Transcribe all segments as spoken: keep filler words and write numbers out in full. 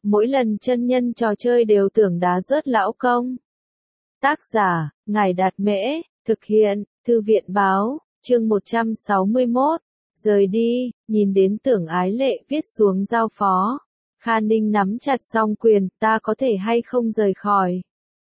Mỗi lần chân nhân trò chơi đều tưởng đá rớt lão công. Tác giả, Ngài Đạt Mễ, thực hiện, Thư viện Báo, chương một trăm sáu mươi mốt. Rời đi, nhìn đến Tưởng Ái Lệ viết xuống giao phó. Kha Ninh nắm chặt song quyền, ta có thể hay không rời khỏi.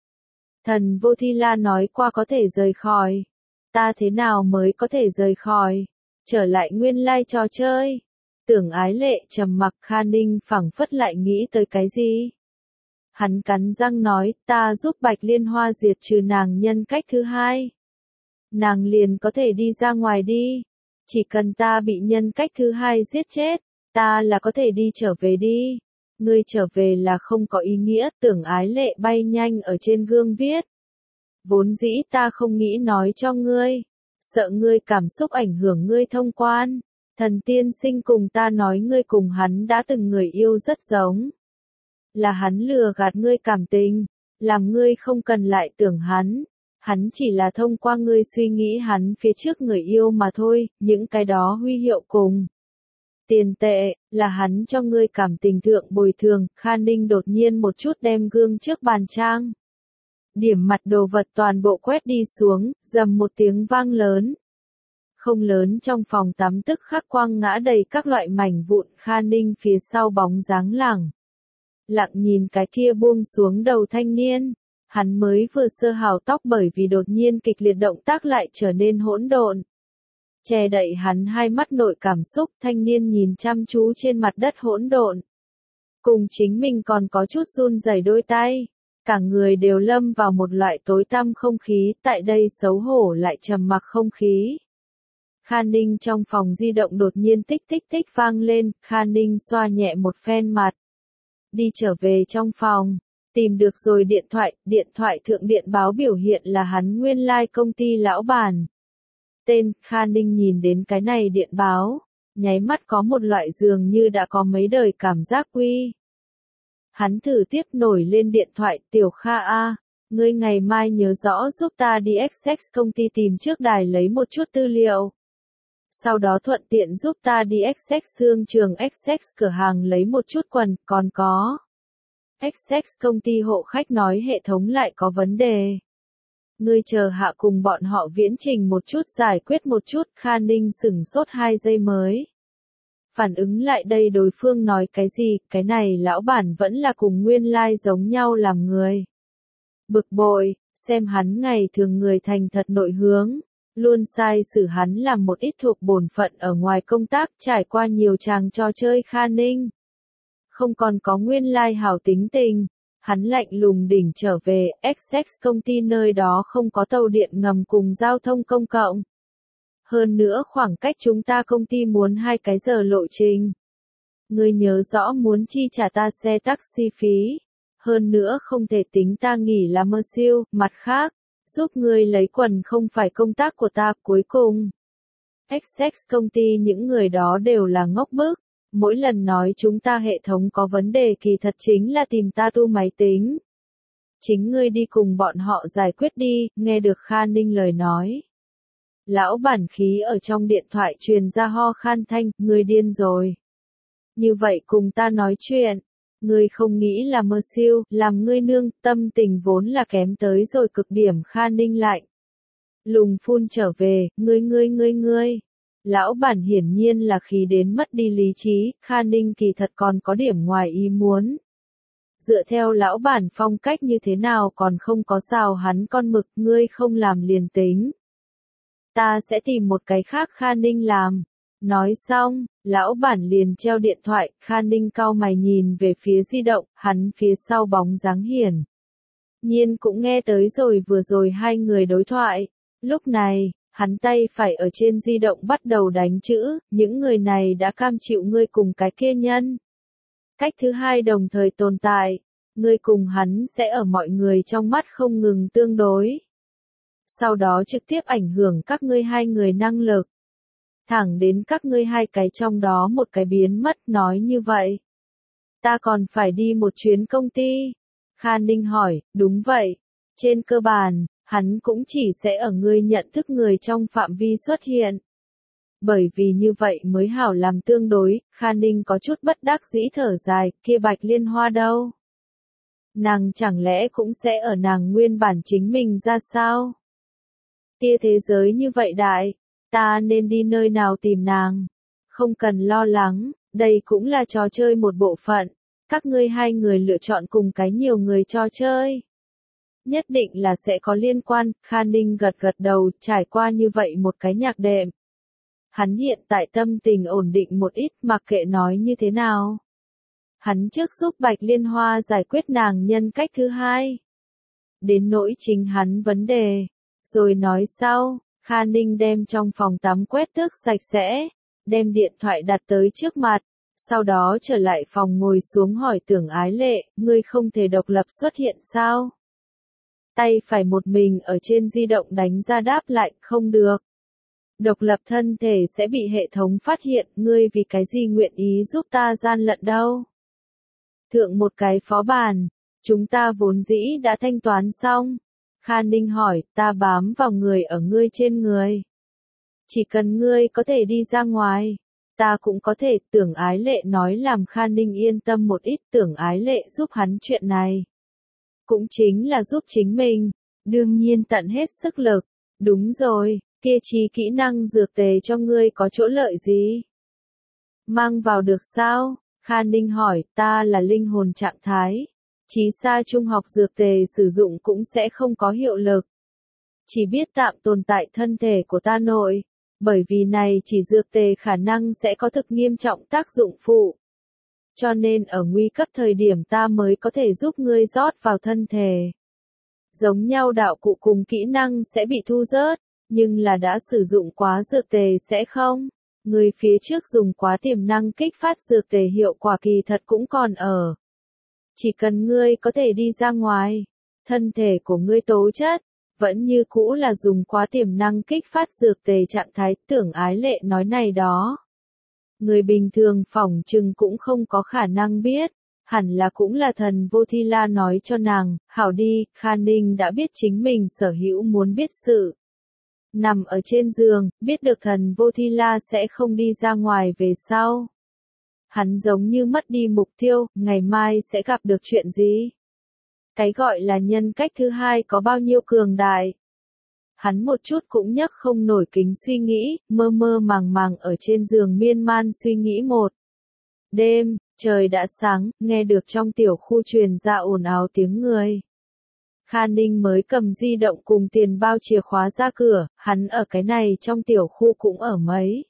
Thần Vô Thi La nói qua có thể rời khỏi. Ta thế nào mới có thể rời khỏi? Trở lại nguyên lai trò chơi. Tưởng Ái Lệ trầm mặc, Kha Ninh phảng phất lại nghĩ tới cái gì. Hắn cắn răng nói, ta giúp Bạch Liên Hoa diệt trừ nàng nhân cách thứ hai. Nàng liền có thể đi ra ngoài đi. Chỉ cần ta bị nhân cách thứ hai giết chết, ta là có thể đi trở về đi. Ngươi trở về là không có ý nghĩa. Tưởng Ái Lệ bay nhanh ở trên gương viết. Vốn dĩ ta không nghĩ nói cho ngươi. Sợ ngươi cảm xúc ảnh hưởng ngươi thông quan. Thần tiên sinh cùng ta nói ngươi cùng hắn đã từng người yêu rất giống. Là hắn lừa gạt ngươi cảm tình, làm ngươi không cần lại tưởng hắn. Hắn chỉ là thông qua ngươi suy nghĩ hắn phía trước người yêu mà thôi, những cái đó huy hiệu cùng. Tiền tệ, là hắn cho ngươi cảm tình thượng bồi thường. Kha Ninh đột nhiên một chút đem gương trước bàn trang. Điểm mặt đồ vật toàn bộ quét đi xuống, dầm một tiếng vang lớn. Không lớn trong phòng tắm tức khắc quang ngã đầy các loại mảnh vụn. Kha Ninh phía sau bóng dáng lẳng. Lặng nhìn cái kia buông xuống đầu thanh niên. Hắn mới vừa sơ hào tóc bởi vì đột nhiên kịch liệt động tác lại trở nên hỗn độn. Che đậy hắn hai mắt nội cảm xúc, thanh niên nhìn chăm chú trên mặt đất hỗn độn. Cùng chính mình còn có chút run rẩy đôi tay. Cả người đều lâm vào một loại tối tăm không khí, tại đây xấu hổ lại trầm mặc không khí. Kha Ninh trong phòng di động đột nhiên tích tích tích vang lên, Kha Ninh xoa nhẹ một phen mặt. Đi trở về trong phòng, tìm được rồi điện thoại, điện thoại thượng điện báo biểu hiện là hắn nguyên lai like công ty lão bản. Tên, Kha Ninh nhìn đến cái này điện báo, nháy mắt có một loại dường như đã có mấy đời cảm giác quy. Hắn thử tiếp nổi lên điện thoại, Tiểu Kha A, ngươi ngày mai nhớ rõ giúp ta đi Essex công ty tìm trước đài lấy một chút tư liệu. Sau đó thuận tiện giúp ta đi Essex thương trường Essex cửa hàng lấy một chút quần, còn có. Essex công ty hộ khách nói hệ thống lại có vấn đề. Ngươi chờ hạ cùng bọn họ viễn trình một chút giải quyết một chút. Kha Ninh sửng sốt hai giây mới. Phản ứng lại đây đối phương nói cái gì, cái này lão bản vẫn là cùng nguyên lai like giống nhau làm người. Bực bội, xem hắn ngày thường người thành thật nội hướng. Luôn sai xử hắn làm một ít thuộc bổn phận ở ngoài công tác trải qua nhiều tràng trò chơi. Kha Ninh không còn có nguyên lai hảo tính tình, hắn lạnh lùng đỉnh trở về. Essex công ty nơi đó không có tàu điện ngầm cùng giao thông công cộng. Hơn nữa khoảng cách chúng ta công ty muốn hai cái giờ lộ trình. Ngươi nhớ rõ muốn chi trả ta xe taxi phí. Hơn nữa không thể tính ta nghỉ là mơ siêu, mặt khác. Giúp ngươi lấy quần không phải công tác của ta. Cuối cùng, Essex công ty những người đó đều là ngốc bức. Mỗi lần nói chúng ta hệ thống có vấn đề kỳ thật chính là tìm ta tu máy tính. Chính ngươi đi cùng bọn họ giải quyết đi. Nghe được Kha Ninh lời nói. Lão bản khí ở trong điện thoại truyền ra ho khan thanh, ngươi điên rồi. Như vậy cùng ta nói chuyện. Ngươi không nghĩ là mơ siêu, làm ngươi nương, tâm tình vốn là kém tới rồi cực điểm. Kha Ninh lạnh lùng phun trở về, ngươi ngươi ngươi ngươi. Lão bản hiển nhiên là khí đến mất đi lý trí. Kha Ninh kỳ thật còn có điểm ngoài ý muốn. Dựa theo lão bản phong cách như thế nào còn không có rào hắn con mực. Ngươi không làm liền tính. Ta sẽ tìm một cái khác. Kha Ninh làm. Nói xong, lão bản liền treo điện thoại. Kha Ninh cau mày nhìn về phía di động, hắn phía sau bóng dáng hiển nhiên cũng nghe tới rồi vừa rồi hai người đối thoại. Lúc này, hắn tay phải ở trên di động bắt đầu đánh chữ, những người này đã cam chịu ngươi cùng cái kia nhân. Cách thứ hai đồng thời tồn tại, ngươi cùng hắn sẽ ở mọi người trong mắt không ngừng tương đối. Sau đó trực tiếp ảnh hưởng các ngươi hai người năng lực. Thẳng đến các ngươi hai cái trong đó một cái biến mất. Nói như vậy, ta còn phải đi một chuyến công ty. Kha Ninh hỏi, đúng vậy. Trên cơ bản, hắn cũng chỉ sẽ ở ngươi nhận thức người trong phạm vi xuất hiện. Bởi vì như vậy mới hảo làm tương đối, Kha Ninh có chút bất đắc dĩ thở dài, kia Bạch Liên Hoa đâu? Nàng chẳng lẽ cũng sẽ ở nàng nguyên bản chính mình ra sao? Kia thế giới như vậy đại, ta nên đi nơi nào tìm nàng? Không cần lo lắng, đây cũng là trò chơi một bộ phận, các ngươi hai người lựa chọn cùng cái nhiều người trò chơi. Nhất định là sẽ có liên quan, Kha Ninh gật gật đầu, trải qua như vậy một cái nhạc đệm. Hắn hiện tại tâm tình ổn định một ít, mặc kệ nói như thế nào. Hắn trước giúp Bạch Liên Hoa giải quyết nàng nhân cách thứ hai. Đến nỗi chính hắn vấn đề. Rồi nói sau, Kha Ninh đem trong phòng tắm quét tước sạch sẽ, đem điện thoại đặt tới trước mặt, sau đó trở lại phòng ngồi xuống hỏi Tưởng Ái Lệ, ngươi không thể độc lập xuất hiện sao? Tay phải một mình ở trên di động đánh ra đáp lại, không được. Độc lập thân thể sẽ bị hệ thống phát hiện, ngươi vì cái gì nguyện ý giúp ta gian lận đâu? Thượng một cái phó bản, chúng ta vốn dĩ đã thanh toán xong. Kha Ninh hỏi, ta bám vào người ở ngươi trên người. Chỉ cần ngươi có thể đi ra ngoài, ta cũng có thể. Tưởng Ái Lệ nói làm Kha Ninh yên tâm một ít. Tưởng Ái Lệ giúp hắn chuyện này, cũng chính là giúp chính mình, đương nhiên tận hết sức lực. Đúng rồi, kia trí kỹ năng dược tề cho ngươi có chỗ lợi gì? Mang vào được sao? Kha Ninh hỏi, ta là linh hồn trạng thái. Chí sa trung học dược tề sử dụng cũng sẽ không có hiệu lực. Chỉ biết tạm tồn tại thân thể của ta nội. Bởi vì này chỉ dược tề khả năng sẽ có thực nghiêm trọng tác dụng phụ. Cho nên ở nguy cấp thời điểm ta mới có thể giúp ngươi rót vào thân thể. Giống nhau đạo cụ cùng kỹ năng sẽ bị thu rớt, nhưng là đã sử dụng quá dược tề sẽ không. Người phía trước dùng quá tiềm năng kích phát dược tề hiệu quả kỳ thật cũng còn ở. Chỉ cần ngươi có thể đi ra ngoài, thân thể của ngươi tố chất, vẫn như cũ là dùng quá tiềm năng kích phát dược tề trạng thái. Tưởng Ái Lệ nói này đó. Người bình thường phỏng chừng cũng không có khả năng biết, hẳn là cũng là thần vô thi la nói cho nàng, hảo đi, Kha Ninh đã biết chính mình sở hữu muốn biết sự. Nằm ở trên giường, biết được thần vô thi la sẽ không đi ra ngoài về sau. Hắn giống như mất đi mục tiêu, ngày mai sẽ gặp được chuyện gì? Cái gọi là nhân cách thứ hai có bao nhiêu cường đại? Hắn một chút cũng nhấc không nổi kính suy nghĩ, mơ mơ màng màng ở trên giường miên man suy nghĩ một. Đêm, trời đã sáng, nghe được trong tiểu khu truyền ra ồn ào tiếng người. Kha Ninh mới cầm di động cùng tiền bao chìa khóa ra cửa, hắn ở cái này trong tiểu khu cũng ở mấy.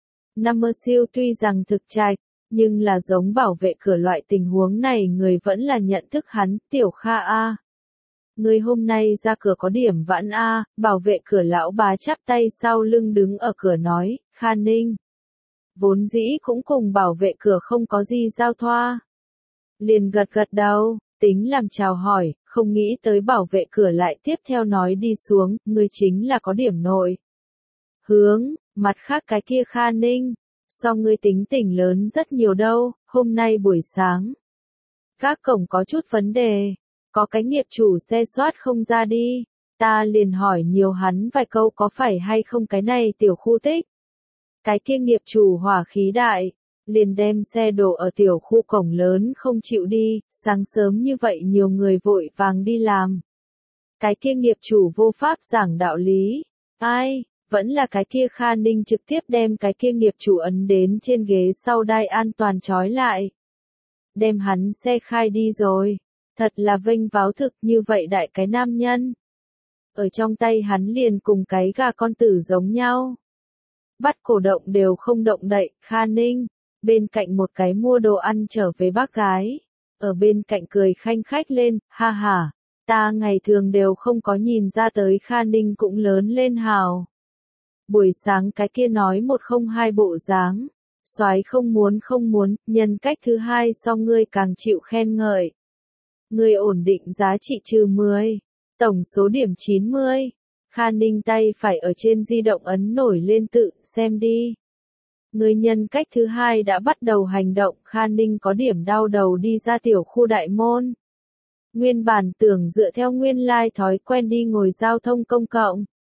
Năm mơ siêu tuy rằng thực trạch, nhưng là giống bảo vệ cửa loại tình huống này người vẫn là nhận thức hắn, tiểu Kha A. Người hôm nay ra cửa có điểm vãn A, bảo vệ cửa lão bá chắp tay sau lưng đứng ở cửa nói, Kha Ninh. Vốn dĩ cũng cùng bảo vệ cửa không có gì giao thoa. Liền gật gật đầu, tính làm chào hỏi, không nghĩ tới bảo vệ cửa lại tiếp theo nói đi xuống, người chính là có điểm nội. Hướng, mặt khác cái kia Kha Ninh, so ngươi tính tình lớn rất nhiều đâu, hôm nay buổi sáng. Các cổng có chút vấn đề, có cái nghiệp chủ xe soát không ra đi, ta liền hỏi nhiều hắn vài câu có phải hay không cái này tiểu khu tích. Cái kia nghiệp chủ hỏa khí đại, liền đem xe đổ ở tiểu khu cổng lớn không chịu đi, sáng sớm như vậy nhiều người vội vàng đi làm. Cái kia nghiệp chủ vô pháp giảng đạo lý, ai, vẫn là cái kia Kha Ninh trực tiếp đem cái kia nghiệp chủ ấn đến trên ghế sau đai an toàn trói lại. Đem hắn xe khai đi rồi, thật là vênh váo thực như vậy đại cái nam nhân. Ở trong tay hắn liền cùng cái gà con tử giống nhau. Bắt cổ động đều không động đậy, Kha Ninh, bên cạnh một cái mua đồ ăn trở về bác gái, ở bên cạnh cười khanh khách lên, ha ha, ta ngày thường đều không có nhìn ra tới Kha Ninh cũng lớn lên hào. Buổi sáng cái kia nói một không hai bộ dáng, soái không muốn không muốn, nhân cách thứ hai so ngươi càng chịu khen ngợi. Ngươi ổn định giá trị trừ mười, tổng số điểm chín mươi. Kha Ninh tay phải ở trên di động ấn nổi lên tự, xem đi. Người nhân cách thứ hai đã bắt đầu hành động, Kha Ninh có điểm đau đầu đi ra tiểu khu đại môn. Nguyên bản tưởng dựa theo nguyên lai thói quen đi ngồi giao thông công cộng.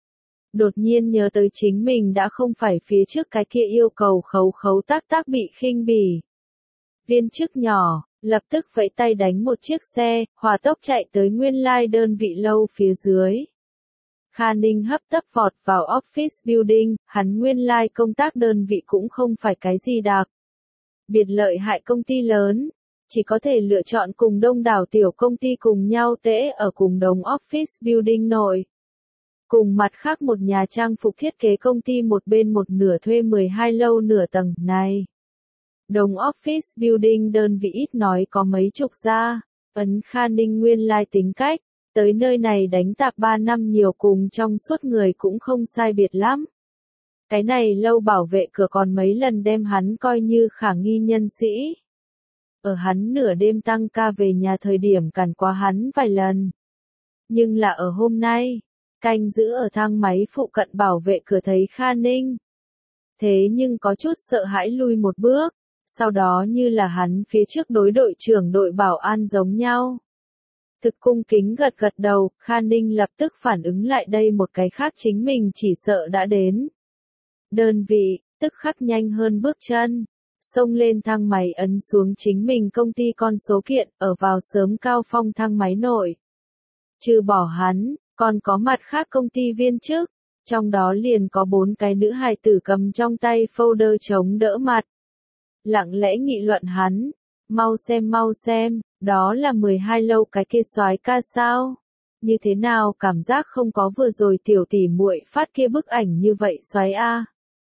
Đột nhiên nhớ tới chính mình đã không phải phía trước cái kia yêu cầu khấu khấu tác tác bị khinh bỉ. Viên chức nhỏ, lập tức vẫy tay đánh một chiếc xe, hòa tốc chạy tới nguyên lai đơn vị lâu phía dưới. Kha Ninh hấp tấp vọt vào office building, hắn nguyên lai công tác đơn vị cũng không phải cái gì đặc biệt lợi hại công ty lớn, chỉ có thể lựa chọn cùng đông đảo tiểu công ty cùng nhau tễ ở cùng đống office building nội. Cùng mặt khác một nhà trang phục thiết kế công ty một bên một nửa thuê mười hai lâu nửa tầng này. Đồng office building đơn vị ít nói có mấy chục gia, ấn Kha Ninh nguyên lai tính cách, tới nơi này đánh tạp ba năm nhiều cùng trong suốt người cũng không sai biệt lắm. Cái này lâu bảo vệ cửa còn mấy lần đem hắn coi như khả nghi nhân sĩ. Ở hắn nửa đêm tăng ca về nhà thời điểm cản qua hắn vài lần. Nhưng là ở hôm nay, canh giữ ở thang máy phụ cận bảo vệ cửa thấy Kha Ninh. Thế nhưng có chút sợ hãi lui một bước, sau đó như là hắn phía trước đối đội trưởng đội bảo an giống nhau. Thực cung kính gật gật đầu, Kha Ninh lập tức phản ứng lại đây một cái khác chính mình chỉ sợ đã đến. Đơn vị, tức khắc nhanh hơn bước chân, xông lên thang máy ấn xuống chính mình công ty con số kiện, ở vào sớm cao phong thang máy nội. Trừ bỏ hắn, còn có mặt khác công ty viên chức, trong đó liền có bốn cái nữ hài tử cầm trong tay folder chống đỡ mặt. Lặng lẽ nghị luận hắn, mau xem mau xem, đó là mười hai lâu cái kia soái ca sao? Như thế nào cảm giác không có vừa rồi tiểu tỷ muội phát kia bức ảnh như vậy soái a?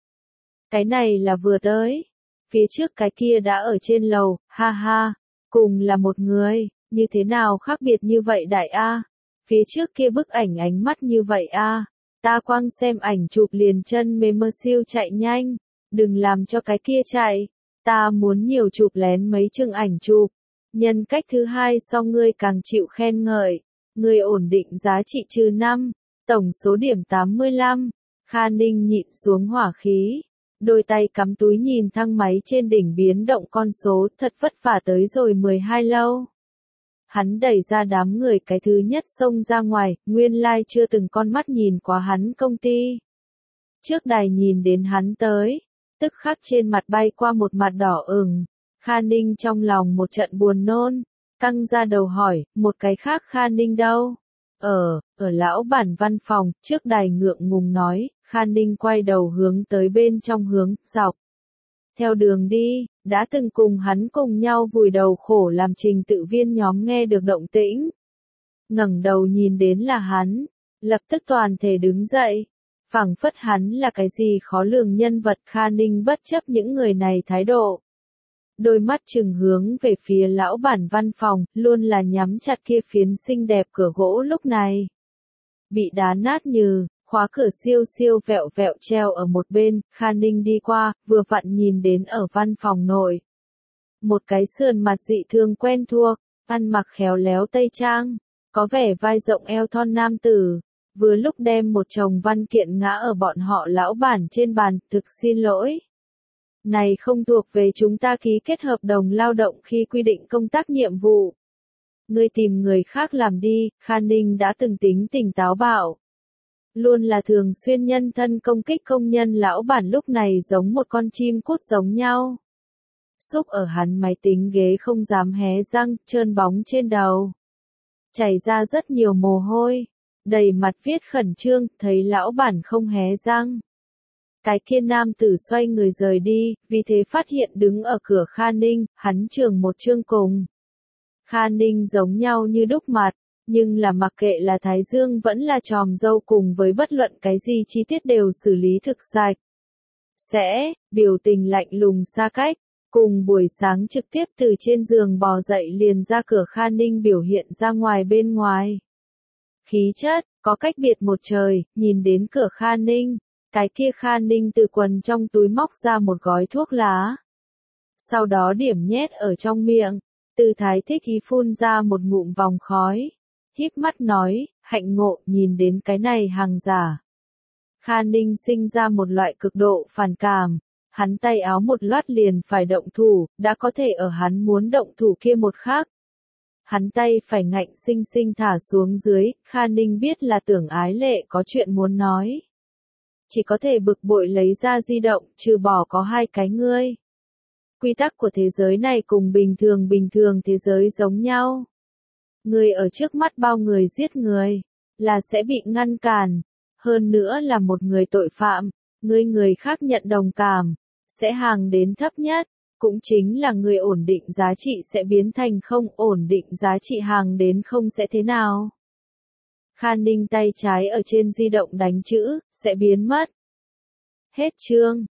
Cái này là vừa tới, phía trước cái kia đã ở trên lầu, ha ha, cùng là một người, như thế nào khác biệt như vậy đại a? Phía trước kia bức ảnh ánh mắt như vậy a, ta quăng xem ảnh chụp liền chân mê mơ siêu chạy nhanh, đừng làm cho cái kia chạy, ta muốn nhiều chụp lén mấy chương ảnh chụp. Nhân cách thứ hai so ngươi càng chịu khen ngợi, ngươi ổn định giá trị trừ năm, tổng số điểm tám mươi lăm, Kha Ninh nhịn xuống hỏa khí, đôi tay cắm túi nhìn thang máy trên đỉnh biến động con số, thật vất vả tới rồi mười hai lâu. Hắn đẩy ra đám người cái thứ nhất xông ra ngoài, nguyên lai chưa từng con mắt nhìn qua hắn công ty. Trước đài nhìn đến hắn tới, tức khắc trên mặt bay qua một mặt đỏ ửng. Kha Ninh trong lòng một trận buồn nôn, căng ra đầu hỏi, một cái khác Kha Ninh đâu? Ở, ở lão bản văn phòng, trước đài ngượng ngùng nói, Kha Ninh quay đầu hướng tới bên trong hướng, dọc. Theo đường đi, đã từng cùng hắn cùng nhau vùi đầu khổ làm trình tự viên nhóm nghe được động tĩnh. Ngẩng đầu nhìn đến là hắn, lập tức toàn thể đứng dậy. Phảng phất hắn là cái gì khó lường nhân vật. Kha Ninh bất chấp những người này thái độ. Đôi mắt trừng hướng về phía lão bản văn phòng, luôn là nhắm chặt kia phiến xinh đẹp cửa gỗ lúc này. Bị đá nát như, khóa cửa siêu siêu vẹo vẹo treo ở một bên, Kha Ninh đi qua, vừa vặn nhìn đến ở văn phòng nội. Một cái sườn mặt dị thường quen thuộc, ăn mặc khéo léo tây trang, có vẻ vai rộng eo thon nam tử, vừa lúc đem một chồng văn kiện ngã ở bọn họ lão bản trên bàn, thực xin lỗi. Này không thuộc về chúng ta ký kết hợp đồng lao động khi quy định công tác nhiệm vụ. Ngươi tìm người khác làm đi, Kha Ninh đã từng tính tỉnh táo bảo. Luôn là thường xuyên nhân thân công kích công nhân lão bản lúc này giống một con chim cút giống nhau. Xúc ở hắn máy tính ghế không dám hé răng, trơn bóng trên đầu. Chảy ra rất nhiều mồ hôi, đầy mặt viết khẩn trương, thấy lão bản không hé răng. Cái kia nam tử xoay người rời đi, vì thế phát hiện đứng ở cửa Kha Ninh, hắn trường một chương cùng. Kha Ninh giống nhau như đúc mặt, nhưng là mặc kệ là Thái Dương vẫn là tròm dâu cùng với bất luận cái gì chi tiết đều xử lý thực sạch. Sẽ, biểu tình lạnh lùng xa cách, cùng buổi sáng trực tiếp từ trên giường bò dậy liền ra cửa Kha Ninh biểu hiện ra ngoài bên ngoài. Khí chất, có cách biệt một trời, nhìn đến cửa Kha Ninh. Cái kia Kha Ninh từ quần trong túi móc ra một gói thuốc lá. Sau đó điểm nhét ở trong miệng, Từ Thái thích ý phun ra một ngụm vòng khói. Híp mắt nói, hạnh ngộ, nhìn đến cái này hàng giả. Kha Ninh sinh ra một loại cực độ phản cảm. Hắn tay áo một loát liền phải động thủ, đã có thể ở hắn muốn động thủ kia một khắc. Hắn tay phải ngạnh sinh sinh thả xuống dưới, Kha Ninh biết là Tưởng Ái Lệ có chuyện muốn nói. chỉ có thể bực bội lấy ra di động, trừ bỏ có hai cái ngươi. Quy tắc của thế giới này cùng bình thường bình thường thế giới giống nhau. Người ở trước mắt bao người giết người, là sẽ bị ngăn cản. Hơn nữa là một người tội phạm, người người khác nhận đồng cảm, sẽ hàng đến thấp nhất. Cũng chính là người ổn định giá trị sẽ biến thành không ổn định giá trị hàng đến không sẽ thế nào. Khan Ninh tay trái ở trên di động đánh chữ, sẽ biến mất. Hết chương.